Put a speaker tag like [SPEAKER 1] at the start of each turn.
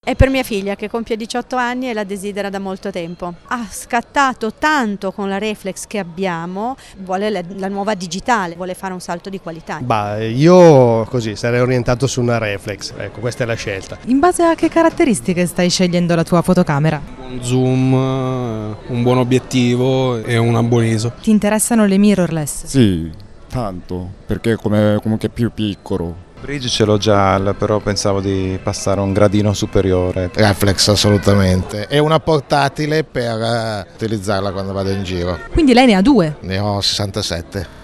[SPEAKER 1] È per mia figlia che compie 18 anni e la desidera da molto tempo. Ha scattato tanto con la reflex che abbiamo, vuole la nuova digitale, vuole fare un salto di qualità.
[SPEAKER 2] Io così sarei orientato su una reflex, ecco, questa è la scelta.
[SPEAKER 3] In base a che caratteristiche stai scegliendo la tua fotocamera?
[SPEAKER 4] Un zoom, un buon obiettivo e un buon ISO.
[SPEAKER 3] Ti interessano le mirrorless?
[SPEAKER 5] Sì, tanto, perché è comunque più piccolo.
[SPEAKER 6] Bridge ce l'ho già, però pensavo di passare a un gradino superiore.
[SPEAKER 7] Reflex assolutamente, è una portatile per utilizzarla quando vado in giro.
[SPEAKER 3] Quindi lei ne ha due?
[SPEAKER 7] Ne ho 67.